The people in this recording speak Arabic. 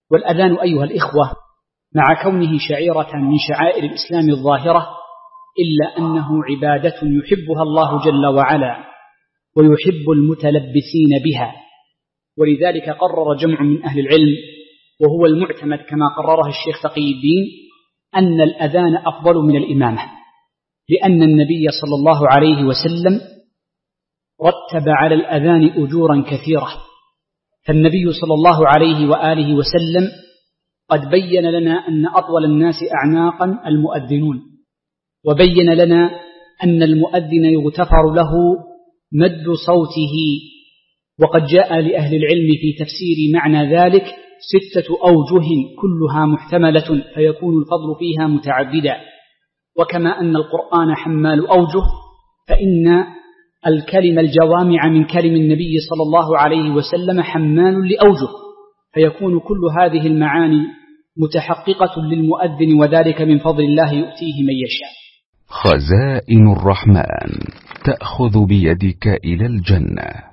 والأذان أيها الإخوة مع كونه شعيرة من شعائر الإسلام الظاهرة إلا أنه عبادة يحبها الله جل وعلا ويحب المتلبسين بها، ولذلك قرر جمع من أهل العلم وهو المعتمد كما قرره الشيخ تقي الدين أن الأذان أفضل من الإمامة، لأن النبي صلى الله عليه وسلم رتب على الأذان أجورا كثيرة، فالنبي صلى الله عليه وآله وسلم قد بين لنا أن أطول الناس أعناقا المؤذنون، وبين لنا أن المؤذن يغتفر له مد صوته، وقد جاء لأهل العلم في تفسير معنى ذلك 6 أوجه كلها محتملة فيكون الفضل فيها متعددا. وكما أن القرآن حمال أوجه، فإن الكلم الجوامع من كلم النبي صلى الله عليه وسلم حمال لأوجه، فيكون كل هذه المعاني متحققة للمؤذن، وذلك من فضل الله يؤتيه من يشاء. خزائن الرحمن تأخذ بيدك إلى الجنة.